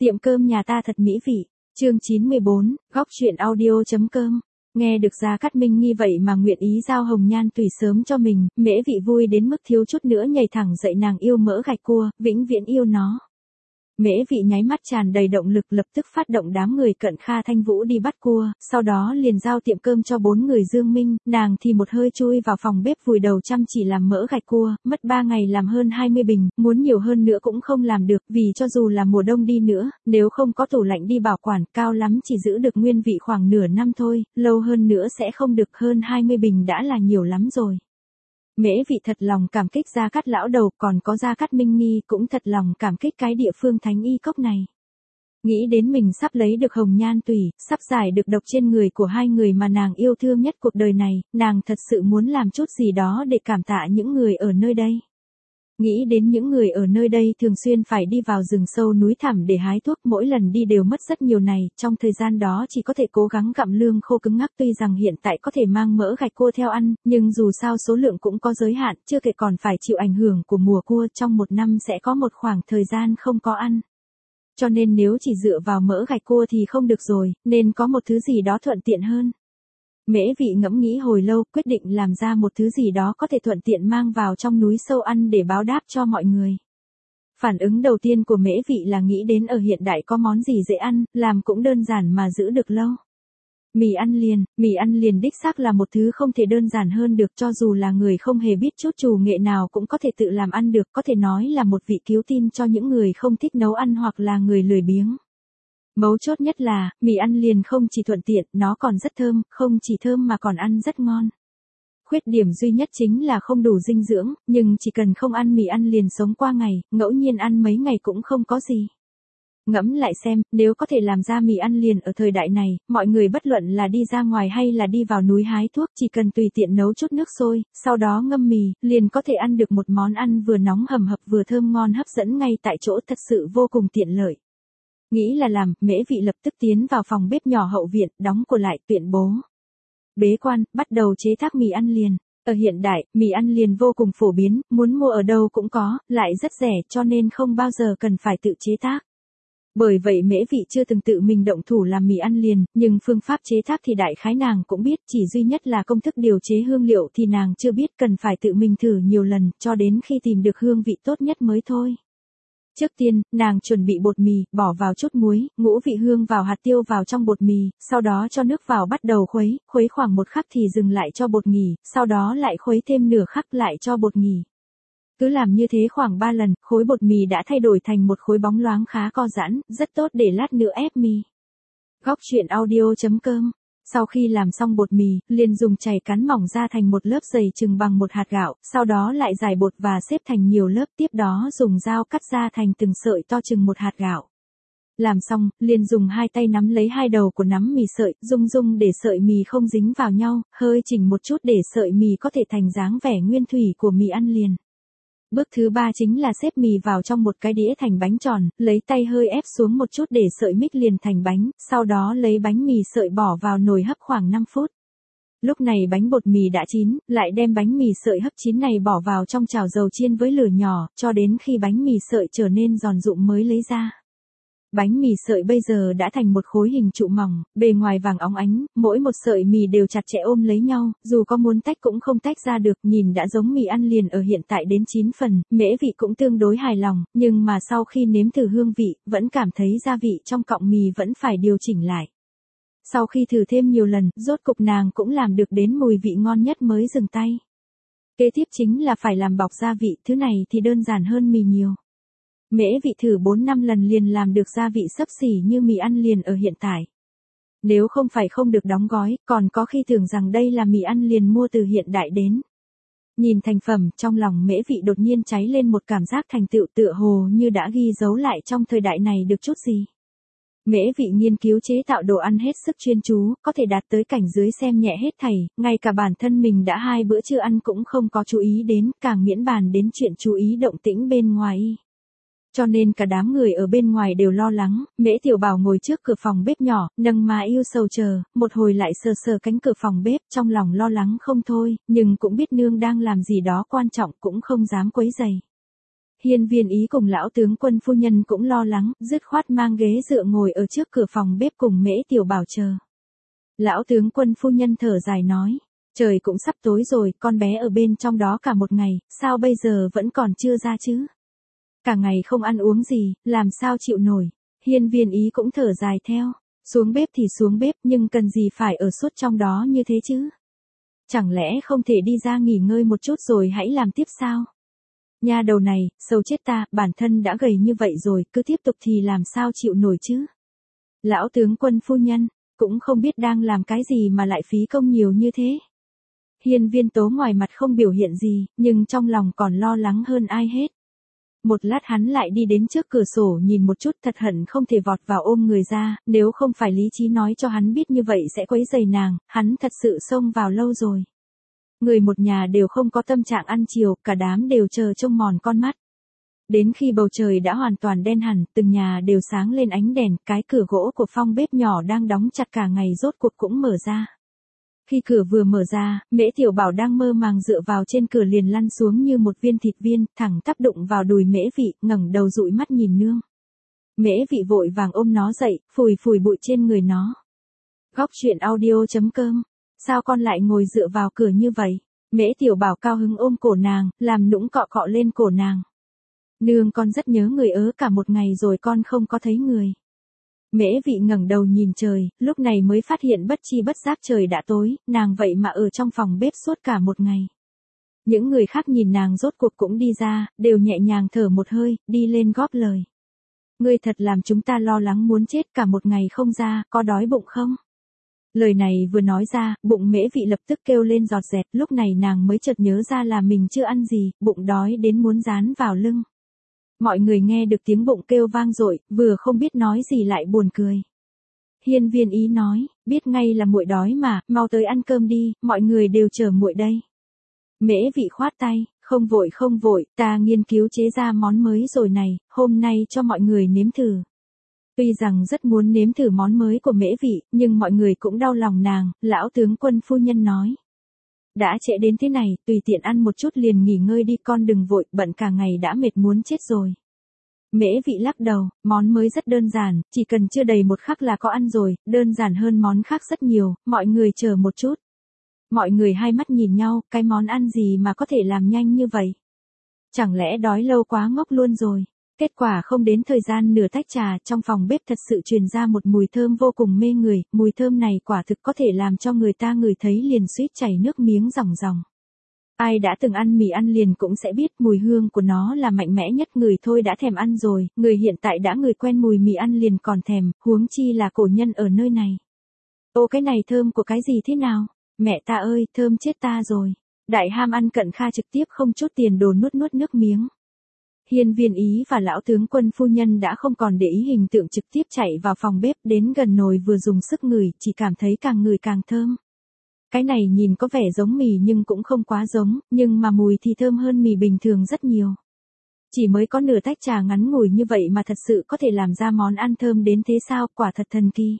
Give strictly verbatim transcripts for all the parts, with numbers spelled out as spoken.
Tiệm cơm nhà ta thật mỹ vị. Chương chín mươi bốn, góc truyện audio.com. Nghe được Gia Cát Minh nghi vậy mà nguyện ý giao hồng nhan tùy sớm cho mình, Mễ Vị vui đến mức thiếu chút nữa nhảy thẳng dậy, nàng yêu mỡ gạch cua, vĩnh viễn yêu nó. Mễ Vị nháy mắt tràn đầy động lực, lập tức phát động đám người cận Kha Thanh Vũ đi bắt cua, sau đó liền giao tiệm cơm cho bốn người Dương Minh, nàng thì một hơi chui vào phòng bếp vùi đầu chăm chỉ làm mỡ gạch cua, mất ba ngày làm hơn hai mươi bình, muốn nhiều hơn nữa cũng không làm được, vì cho dù là mùa đông đi nữa, nếu không có tủ lạnh đi bảo quản, cao lắm chỉ giữ được nguyên vị khoảng nửa năm thôi, lâu hơn nữa sẽ không được, hơn hai mươi bình đã là nhiều lắm rồi. Mễ Vị thật lòng cảm kích Gia Cát lão đầu, còn có Gia Cát Minh Nhi cũng thật lòng cảm kích cái địa phương thánh y cốc này. Nghĩ đến mình sắp lấy được hồng nhan tùy, sắp giải được độc trên người của hai người mà nàng yêu thương nhất cuộc đời này, nàng thật sự muốn làm chút gì đó để cảm tạ những người ở nơi đây. Nghĩ đến những người ở nơi đây thường xuyên phải đi vào rừng sâu núi thẳm để hái thuốc, mỗi lần đi đều mất rất nhiều này, trong thời gian đó chỉ có thể cố gắng gặm lương khô cứng ngắc, tuy rằng hiện tại có thể mang mỡ gạch cua theo ăn, nhưng dù sao số lượng cũng có giới hạn, chưa kể còn phải chịu ảnh hưởng của mùa cua, trong một năm sẽ có một khoảng thời gian không có ăn. Cho nên nếu chỉ dựa vào mỡ gạch cua thì không được rồi, nên có một thứ gì đó thuận tiện hơn. Mễ Vị ngẫm nghĩ hồi lâu, quyết định làm ra một thứ gì đó có thể thuận tiện mang vào trong núi sâu ăn để báo đáp cho mọi người. Phản ứng đầu tiên của Mễ Vị là nghĩ đến ở hiện đại có món gì dễ ăn, làm cũng đơn giản mà giữ được lâu. Mì ăn liền, mì ăn liền đích xác là một thứ không thể đơn giản hơn được, cho dù là người không hề biết chút trù nghệ nào cũng có thể tự làm ăn được, có thể nói là một vị cứu tinh cho những người không thích nấu ăn hoặc là người lười biếng. Mấu chốt nhất là, mì ăn liền không chỉ thuận tiện, nó còn rất thơm, không chỉ thơm mà còn ăn rất ngon. Khuyết điểm duy nhất chính là không đủ dinh dưỡng, nhưng chỉ cần không ăn mì ăn liền sống qua ngày, ngẫu nhiên ăn mấy ngày cũng không có gì. Ngẫm lại xem, nếu có thể làm ra mì ăn liền ở thời đại này, mọi người bất luận là đi ra ngoài hay là đi vào núi hái thuốc, chỉ cần tùy tiện nấu chút nước sôi, sau đó ngâm mì, liền có thể ăn được một món ăn vừa nóng hầm hập vừa thơm ngon hấp dẫn ngay tại chỗ, thật sự vô cùng tiện lợi. Nghĩ là làm, Mễ Vị lập tức tiến vào phòng bếp nhỏ hậu viện, đóng cửa lại, tuyển bố. Bế quan, bắt đầu chế tác mì ăn liền. Ở hiện đại, mì ăn liền vô cùng phổ biến, muốn mua ở đâu cũng có, lại rất rẻ, cho nên không bao giờ cần phải tự chế tác. Bởi vậy Mễ Vị chưa từng tự mình động thủ làm mì ăn liền, nhưng phương pháp chế tác thì đại khái nàng cũng biết, chỉ duy nhất là công thức điều chế hương liệu thì nàng chưa biết, cần phải tự mình thử nhiều lần, cho đến khi tìm được hương vị tốt nhất mới thôi. Trước tiên, nàng chuẩn bị bột mì, bỏ vào chút muối, ngũ vị hương vào hạt tiêu vào trong bột mì, sau đó cho nước vào bắt đầu khuấy, khuấy khoảng một khắc thì dừng lại cho bột nghỉ, sau đó lại khuấy thêm nửa khắc lại cho bột nghỉ. Cứ làm như thế khoảng ba lần, khối bột mì đã thay đổi thành một khối bóng loáng khá co giãn, rất tốt để lát nữa ép mì. Góc truyện audio.com. Sau khi làm xong bột mì, liền dùng chày cán mỏng ra thành một lớp dày chừng bằng một hạt gạo, sau đó lại rải bột và xếp thành nhiều lớp, tiếp đó dùng dao cắt ra thành từng sợi to chừng một hạt gạo. Làm xong, liền dùng hai tay nắm lấy hai đầu của nắm mì sợi, rung rung để sợi mì không dính vào nhau, hơi chỉnh một chút để sợi mì có thể thành dáng vẻ nguyên thủy của mì ăn liền. Bước thứ ba chính là xếp mì vào trong một cái đĩa thành bánh tròn, lấy tay hơi ép xuống một chút để sợi mix liền thành bánh, sau đó lấy bánh mì sợi bỏ vào nồi hấp khoảng năm phút. Lúc này bánh bột mì đã chín, lại đem bánh mì sợi hấp chín này bỏ vào trong chảo dầu chiên với lửa nhỏ, cho đến khi bánh mì sợi trở nên giòn rụm mới lấy ra. Bánh mì sợi bây giờ đã thành một khối hình trụ mỏng, bề ngoài vàng óng ánh, mỗi một sợi mì đều chặt chẽ ôm lấy nhau, dù có muốn tách cũng không tách ra được, nhìn đã giống mì ăn liền ở hiện tại đến chín phần, Mễ Vị cũng tương đối hài lòng, nhưng mà sau khi nếm thử hương vị, vẫn cảm thấy gia vị trong cọng mì vẫn phải điều chỉnh lại. Sau khi thử thêm nhiều lần, rốt cục nàng cũng làm được đến mùi vị ngon nhất mới dừng tay. Kế tiếp chính là phải làm bọc gia vị, thứ này thì đơn giản hơn mì nhiều. Mễ Vị thử bốn năm lần liền làm được gia vị xấp xỉ như mì ăn liền ở hiện tại. Nếu không phải không được đóng gói, còn có khi tưởng rằng đây là mì ăn liền mua từ hiện đại đến. Nhìn thành phẩm, trong lòng Mễ Vị đột nhiên cháy lên một cảm giác thành tựu, tựa hồ như đã ghi dấu lại trong thời đại này được chút gì. Mễ Vị nghiên cứu chế tạo đồ ăn hết sức chuyên chú, có thể đạt tới cảnh dưới xem nhẹ hết thảy, ngay cả bản thân mình đã hai bữa trưa ăn cũng không có chú ý đến, càng miễn bàn đến chuyện chú ý động tĩnh bên ngoài. Cho nên cả đám người ở bên ngoài đều lo lắng, Mễ Tiểu Bảo ngồi trước cửa phòng bếp nhỏ, nâng má yêu sầu chờ, một hồi lại sờ sờ cánh cửa phòng bếp, trong lòng lo lắng không thôi, nhưng cũng biết nương đang làm gì đó quan trọng cũng không dám quấy rầy. Hiên Viên Ý cùng lão tướng quân phu nhân cũng lo lắng, dứt khoát mang ghế dựa ngồi ở trước cửa phòng bếp cùng Mễ Tiểu Bảo chờ. Lão tướng quân phu nhân thở dài nói, trời cũng sắp tối rồi, con bé ở bên trong đó cả một ngày, sao bây giờ vẫn còn chưa ra chứ? Cả ngày không ăn uống gì, làm sao chịu nổi? Hiên Viên Ý cũng thở dài theo, xuống bếp thì xuống bếp nhưng cần gì phải ở suốt trong đó như thế chứ? Chẳng lẽ không thể đi ra nghỉ ngơi một chút rồi hãy làm tiếp sao? Nha đầu này, sầu chết ta, bản thân đã gầy như vậy rồi, cứ tiếp tục thì làm sao chịu nổi chứ? Lão tướng quân phu nhân, cũng không biết đang làm cái gì mà lại phí công nhiều như thế. Hiên Viên Tố ngoài mặt không biểu hiện gì, nhưng trong lòng còn lo lắng hơn ai hết. Một lát hắn lại đi đến trước cửa sổ nhìn một chút, thật hận không thể vọt vào ôm người ra, nếu không phải lý trí nói cho hắn biết như vậy sẽ quấy rầy nàng, hắn thật sự xông vào lâu rồi. Người một nhà đều không có tâm trạng ăn chiều, cả đám đều chờ trông mòn con mắt. Đến khi bầu trời đã hoàn toàn đen hẳn, từng nhà đều sáng lên ánh đèn, cái cửa gỗ của phòng bếp nhỏ đang đóng chặt cả ngày rốt cuộc cũng mở ra. Khi cửa vừa mở ra, Mễ Tiểu Bảo đang mơ màng dựa vào trên cửa liền lăn xuống như một viên thịt viên, thẳng tắp đụng vào đùi Mễ Vị, ngẩng đầu dụi mắt nhìn nương. Mễ Vị vội vàng ôm nó dậy, phủi phủi bụi trên người nó. Góc truyện audio chấm com. Sao con lại ngồi dựa vào cửa như vậy? Mễ Tiểu Bảo cao hứng ôm cổ nàng, làm nũng cọ cọ lên cổ nàng. Nương con rất nhớ người ớ, cả một ngày rồi con không có thấy người. Mễ Vị ngẩng đầu nhìn trời, lúc này mới phát hiện bất chi bất giác trời đã tối, nàng vậy mà ở trong phòng bếp suốt cả một ngày. Những người khác nhìn nàng rốt cuộc cũng đi ra, đều nhẹ nhàng thở một hơi, đi lên góp lời. Ngươi thật làm chúng ta lo lắng muốn chết, cả một ngày không ra, có đói bụng không? Lời này vừa nói ra, bụng Mễ Vị lập tức kêu lên giọt dẹt, lúc này nàng mới chợt nhớ ra là mình chưa ăn gì, bụng đói đến muốn dán vào lưng. Mọi người nghe được tiếng bụng kêu vang dội, vừa không biết nói gì lại buồn cười. Hiên Viên Ý nói, biết ngay là muội đói mà, mau tới ăn cơm đi, mọi người đều chờ muội đây. Mễ Vị khoát tay, không vội không vội, ta nghiên cứu chế ra món mới rồi này, hôm nay cho mọi người nếm thử. Tuy rằng rất muốn nếm thử món mới của Mễ Vị, nhưng mọi người cũng đau lòng nàng, lão tướng quân phu nhân nói. Đã trễ đến thế này, tùy tiện ăn một chút liền nghỉ ngơi đi, con đừng vội, bận cả ngày đã mệt muốn chết rồi. Mễ Vị lắc đầu, món mới rất đơn giản, chỉ cần chưa đầy một khắc là có ăn rồi, đơn giản hơn món khác rất nhiều, mọi người chờ một chút. Mọi người hai mắt nhìn nhau, cái món ăn gì mà có thể làm nhanh như vậy? Chẳng lẽ đói lâu quá ngốc luôn rồi? Kết quả không đến thời gian nửa tách trà, trong phòng bếp thật sự truyền ra một mùi thơm vô cùng mê người, mùi thơm này quả thực có thể làm cho người ta ngửi thấy liền suýt chảy nước miếng ròng ròng. Ai đã từng ăn mì ăn liền cũng sẽ biết mùi hương của nó là mạnh mẽ nhất, người thôi đã thèm ăn rồi, người hiện tại đã người quen mùi mì ăn liền còn thèm, huống chi là cổ nhân ở nơi này. Ô cái này thơm của cái gì thế nào? Mẹ ta ơi, thơm chết ta rồi. Đại ham ăn Cận Kha trực tiếp không chút tiền đồ nuốt nuốt nước miếng. Hiên Viên Ý và lão tướng quân phu nhân đã không còn để ý hình tượng, trực tiếp chạy vào phòng bếp, đến gần nồi vừa dùng sức ngửi, chỉ cảm thấy càng ngửi càng thơm. Cái này nhìn có vẻ giống mì nhưng cũng không quá giống, nhưng mà mùi thì thơm hơn mì bình thường rất nhiều. Chỉ mới có nửa tách trà ngắn ngủi như vậy mà thật sự có thể làm ra món ăn thơm đến thế sao, quả thật thần kỳ.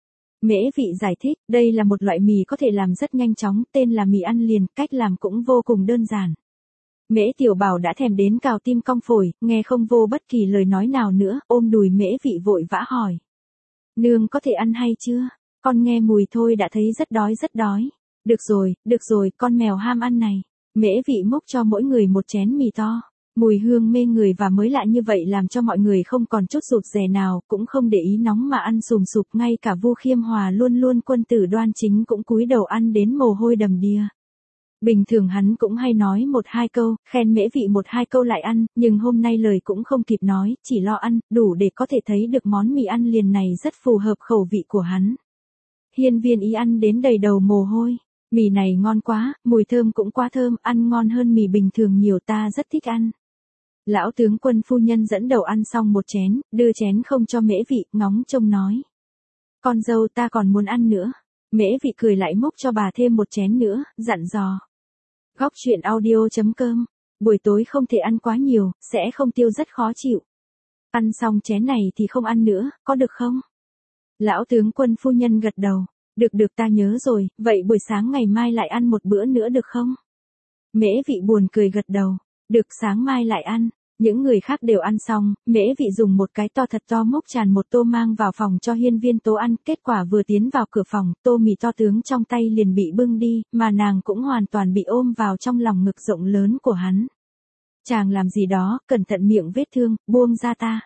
Mễ Vị giải thích, đây là một loại mì có thể làm rất nhanh chóng, tên là mì ăn liền, cách làm cũng vô cùng đơn giản. Mễ Tiểu Bảo đã thèm đến cào tim cong phổi, nghe không vô bất kỳ lời nói nào nữa, ôm đùi Mễ Vị vội vã hỏi. Nương có thể ăn hay chưa? Con nghe mùi thôi đã thấy rất đói rất đói. Được rồi, được rồi, con mèo ham ăn này. Mễ Vị múc cho mỗi người một chén mì to. Mùi hương mê người và mới lạ như vậy làm cho mọi người không còn chút rụt rè nào, cũng không để ý nóng mà ăn sùm sụp, ngay cả Vu Khiêm Hòa luôn luôn quân tử đoan chính cũng cúi đầu ăn đến mồ hôi đầm đìa. Bình thường hắn cũng hay nói một hai câu, khen Mễ Vị một hai câu lại ăn, nhưng hôm nay lời cũng không kịp nói, chỉ lo ăn, đủ để có thể thấy được món mì ăn liền này rất phù hợp khẩu vị của hắn. Hiên Viên Ý ăn đến đầy đầu mồ hôi. Mì này ngon quá, mùi thơm cũng quá thơm, ăn ngon hơn mì bình thường nhiều, ta rất thích ăn. Lão tướng quân phu nhân dẫn đầu ăn xong một chén, đưa chén không cho Mễ Vị, ngóng trông nói. Con dâu ta còn muốn ăn nữa. Mễ Vị cười lại múc cho bà thêm một chén nữa, dặn dò. Góc truyện audio chấm com. Buổi tối không thể ăn quá nhiều, sẽ không tiêu rất khó chịu. Ăn xong chén này thì không ăn nữa, có được không? Lão tướng quân phu nhân gật đầu. Được được ta nhớ rồi, vậy buổi sáng ngày mai lại ăn một bữa nữa được không? Mễ Vị buồn cười gật đầu. Được, sáng mai lại ăn. Những người khác đều ăn xong, Mễ Vị dùng một cái to thật to múc tràn một tô mang vào phòng cho Hiên Viên Tố ăn, kết quả vừa tiến vào cửa phòng, tô mì to tướng trong tay liền bị bưng đi, mà nàng cũng hoàn toàn bị ôm vào trong lòng ngực rộng lớn của hắn. Chàng làm gì đó, cẩn thận miệng vết thương, buông ra ta.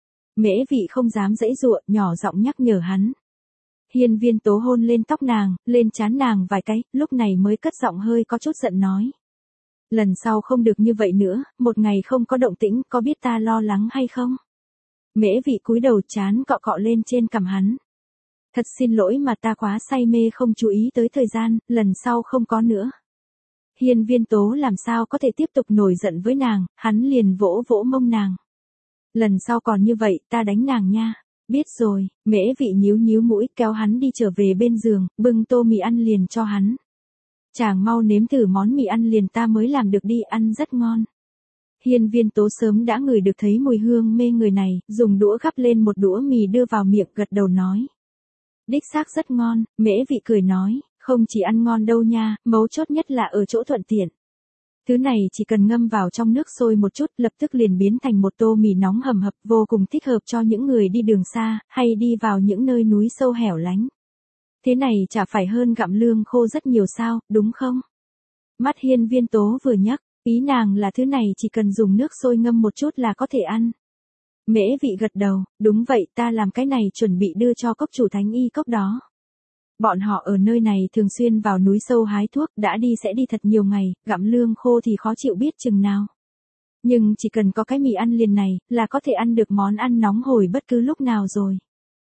Mễ Vị không dám giãy giụa, nhỏ giọng nhắc nhở hắn. Hiên Viên Tố hôn lên tóc nàng, lên trán nàng vài cái, lúc này mới cất giọng hơi có chút giận nói. Lần sau không được như vậy nữa, một ngày không có động tĩnh, có biết ta lo lắng hay không? Mễ Vị cúi đầu chán cọ cọ lên trên cằm hắn. Thật xin lỗi mà ta quá say mê không chú ý tới thời gian, lần sau không có nữa. Hiên Viên Tố làm sao có thể tiếp tục nổi giận với nàng, hắn liền vỗ vỗ mông nàng. Lần sau còn như vậy, ta đánh nàng nha. Biết rồi, Mễ Vị nhíu nhíu mũi kéo hắn đi trở về bên giường, bưng tô mì ăn liền cho hắn. Chàng mau nếm thử món mì ăn liền ta mới làm được đi, ăn rất ngon. Hiên Viên Tố sớm đã ngửi được thấy mùi hương mê người này, dùng đũa gắp lên một đũa mì đưa vào miệng gật đầu nói. Đích xác rất ngon, Mễ Vị cười nói, không chỉ ăn ngon đâu nha, mấu chốt nhất là ở chỗ thuận tiện. Thứ này chỉ cần ngâm vào trong nước sôi một chút lập tức liền biến thành một tô mì nóng hầm hập vô cùng thích hợp cho những người đi đường xa, hay đi vào những nơi núi sâu hẻo lánh. Thế này chả phải hơn gặm lương khô rất nhiều sao, đúng không? Mắt Hiên Viên Tố vừa nhắc, ý nàng là thứ này chỉ cần dùng nước sôi ngâm một chút là có thể ăn. Mễ Vị gật đầu, đúng vậy ta làm cái này chuẩn bị đưa cho cốc chủ thánh y cốc đó. Bọn họ ở nơi này thường xuyên vào núi sâu hái thuốc, đã đi sẽ đi thật nhiều ngày, gặm lương khô thì khó chịu biết chừng nào. Nhưng chỉ cần có cái mì ăn liền này, là có thể ăn được món ăn nóng hổi bất cứ lúc nào rồi.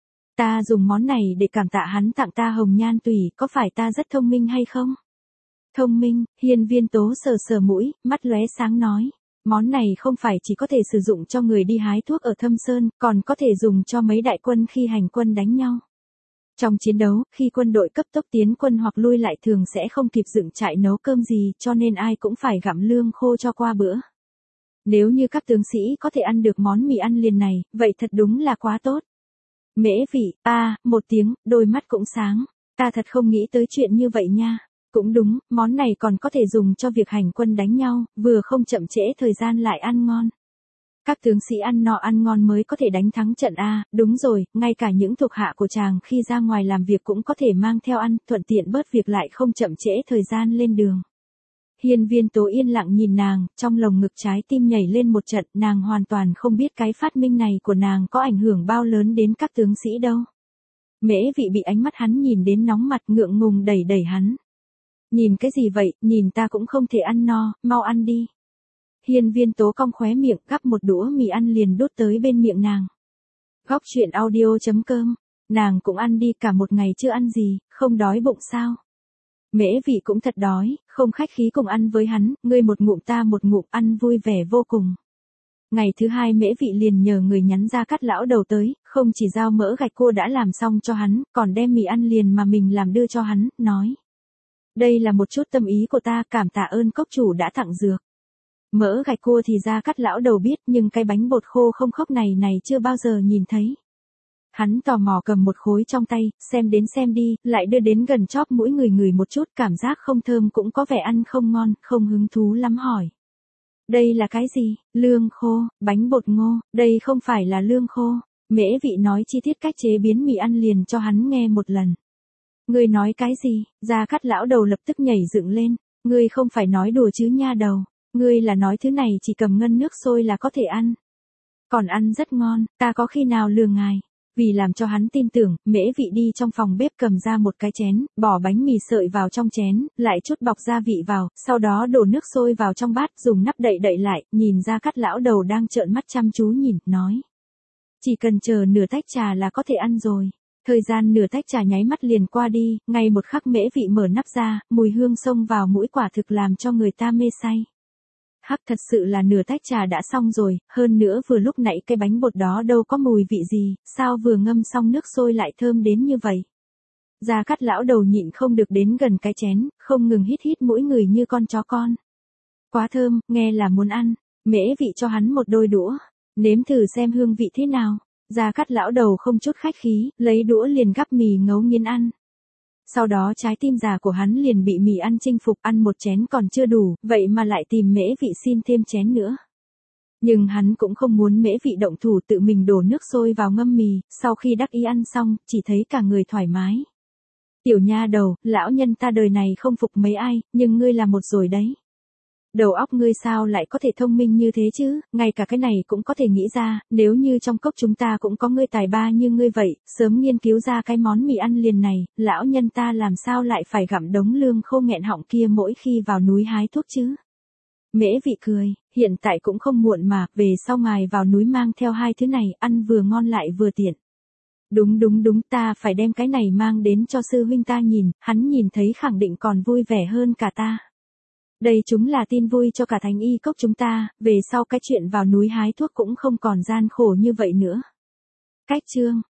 Ta dùng món này để cảm tạ hắn tặng ta hồng nhan tùy, có phải ta rất thông minh hay không? Thông minh, Hiên Viên Tố sờ sờ mũi, mắt lóe sáng nói. Món này không phải chỉ có thể sử dụng cho người đi hái thuốc ở Thâm Sơn, còn có thể dùng cho mấy đại quân khi hành quân đánh nhau. Trong chiến đấu, khi quân đội cấp tốc tiến quân hoặc lui lại thường sẽ không kịp dựng trại nấu cơm gì, cho nên ai cũng phải gặm lương khô cho qua bữa. Nếu như các tướng sĩ có thể ăn được món mì ăn liền này, vậy thật đúng là quá tốt. Mễ Vị, a, một tiếng, đôi mắt cũng sáng, ta thật không nghĩ tới chuyện như vậy nha. Cũng đúng, món này còn có thể dùng cho việc hành quân đánh nhau, vừa không chậm trễ thời gian lại ăn ngon. Các tướng sĩ ăn no ăn ngon mới có thể đánh thắng trận a, đúng rồi, ngay cả những thuộc hạ của chàng khi ra ngoài làm việc cũng có thể mang theo ăn, thuận tiện bớt việc lại không chậm trễ thời gian lên đường. Hiên Viên Tố yên lặng nhìn nàng, trong lồng ngực trái tim nhảy lên một trận, nàng hoàn toàn không biết cái phát minh này của nàng có ảnh hưởng bao lớn đến các tướng sĩ đâu. Mễ Vị bị ánh mắt hắn nhìn đến nóng mặt ngượng ngùng đẩy đẩy hắn. Nhìn cái gì vậy, nhìn ta cũng không thể ăn no, mau ăn đi. Hiên Viên Tố cong khóe miệng gắp một đũa mì ăn liền đút tới bên miệng nàng. Góc truyện audio chấm com, nàng cũng ăn đi, cả một ngày chưa ăn gì, không đói bụng sao? Mễ Vị cũng thật đói, không khách khí cùng ăn với hắn, ngươi một ngụm ta một ngụm ăn vui vẻ vô cùng. Ngày thứ hai Mễ Vị liền nhờ người nhắn Gia Cát lão đầu tới, không chỉ giao mỡ gạch cua đã làm xong cho hắn, còn đem mì ăn liền mà mình làm đưa cho hắn, nói. Đây là một chút tâm ý của ta, cảm tạ ơn cốc chủ đã tặng dược. Mỡ gạch cua thì Gia Cát lão đầu biết, nhưng cái bánh bột khô không khốc này này chưa bao giờ nhìn thấy. Hắn tò mò cầm một khối trong tay, xem đến xem đi, lại đưa đến gần chóp mũi người người một chút, cảm giác không thơm cũng có vẻ ăn không ngon, không hứng thú lắm hỏi. Đây là cái gì? Lương khô, bánh bột ngô, đây không phải là lương khô. Mễ Vị nói chi tiết cách chế biến mì ăn liền cho hắn nghe một lần. Ngươi nói cái gì? Gia Cát lão đầu lập tức nhảy dựng lên. Ngươi không phải nói đùa chứ nha đầu. Ngươi là nói thứ này chỉ cầm ngân nước sôi là có thể ăn. Còn ăn rất ngon, ta có khi nào lừa ngài. Vì làm cho hắn tin tưởng, Mễ Vị đi trong phòng bếp cầm ra một cái chén, bỏ bánh mì sợi vào trong chén, lại chút bọc gia vị vào, sau đó đổ nước sôi vào trong bát, dùng nắp đậy đậy lại, nhìn Gia Cát lão đầu đang trợn mắt chăm chú nhìn, nói. Chỉ cần chờ nửa tách trà là có thể ăn rồi. Thời gian nửa tách trà nháy mắt liền qua đi, ngay một khắc Mễ Vị mở nắp ra, mùi hương xông vào mũi quả thực làm cho người ta mê say. Hắc, thật sự là nửa tách trà đã xong rồi, hơn nữa vừa lúc nãy cái bánh bột đó đâu có mùi vị gì, sao vừa ngâm xong nước sôi lại thơm đến như vậy. Gia Cát lão đầu nhịn không được đến gần cái chén, không ngừng hít hít mũi người như con chó con. Quá thơm, nghe là muốn ăn. Mễ Vị cho hắn một đôi đũa, nếm thử xem hương vị thế nào. Gia Cát lão đầu không chút khách khí, lấy đũa liền gắp mì ngấu nghiến ăn. Sau đó trái tim già của hắn liền bị mì ăn chinh phục, ăn một chén còn chưa đủ, vậy mà lại tìm Mễ Vị xin thêm chén nữa. Nhưng hắn cũng không muốn Mễ Vị động thủ tự mình đổ nước sôi vào ngâm mì, sau khi đắc ý ăn xong, chỉ thấy cả người thoải mái. Tiểu nha đầu, lão nhân ta đời này không phục mấy ai, nhưng ngươi là một rồi đấy. Đầu óc ngươi sao lại có thể thông minh như thế chứ, ngay cả cái này cũng có thể nghĩ ra, nếu như trong cốc chúng ta cũng có ngươi tài ba như ngươi vậy, sớm nghiên cứu ra cái món mì ăn liền này, lão nhân ta làm sao lại phải gặm đống lương khô nghẹn họng kia mỗi khi vào núi hái thuốc chứ. Mễ Vị cười, hiện tại cũng không muộn mà, về sau ngài vào núi mang theo hai thứ này, ăn vừa ngon lại vừa tiện. Đúng đúng đúng, ta phải đem cái này mang đến cho sư huynh ta nhìn, hắn nhìn thấy khẳng định còn vui vẻ hơn cả ta. Đây chúng là tin vui cho cả thành y cốc chúng ta, về sau cái chuyện vào núi hái thuốc cũng không còn gian khổ như vậy nữa. Cách chương